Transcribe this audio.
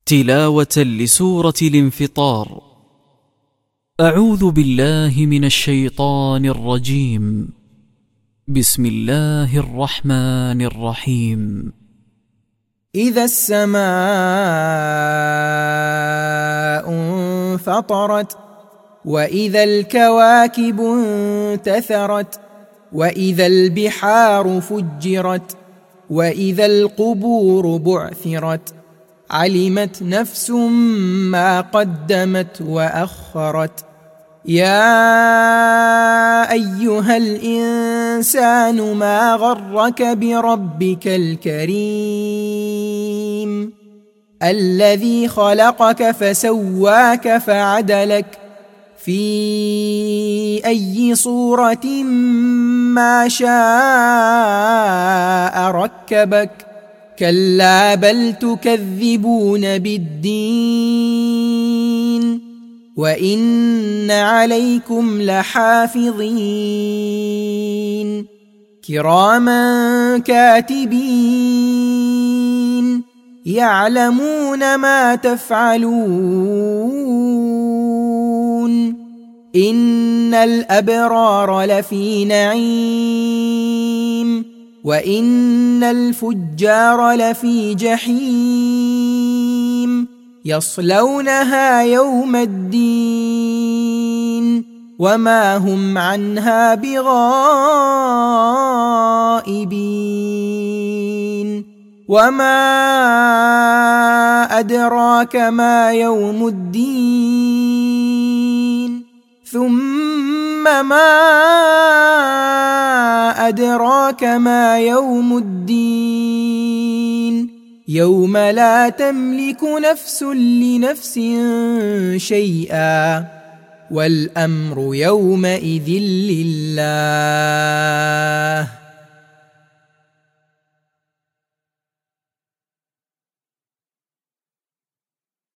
تلاوة لسورة الانفطار. أعوذ بالله من الشيطان الرجيم. بسم الله الرحمن الرحيم. إذا السماء انفطرت، وإذا الكواكب انتثرت، وإذا البحار فجرت، وإذا القبور بعثرت، علمت نفس ما قدمت وأخرت. يا أيها الإنسان ما غرك بربك الكريم الذي خلقك فسواك فعدلك في أي صورة ما شاء ركبك. كلا بل تكذبون بالدين، وإن عليكم لحافظين كراما كاتبين يعلمون ما تفعلون. إن الأبرار لفي نعيم، وإن الفجار لفي جحيم يصلونها يوم الدين وما هم عنها بغائبين. وما أدراك ما يوم الدين، ثم ما أدراك ما يوم الدين. يوم لا تملك نفس لنفس شيئا، والأمر يومئذ لله.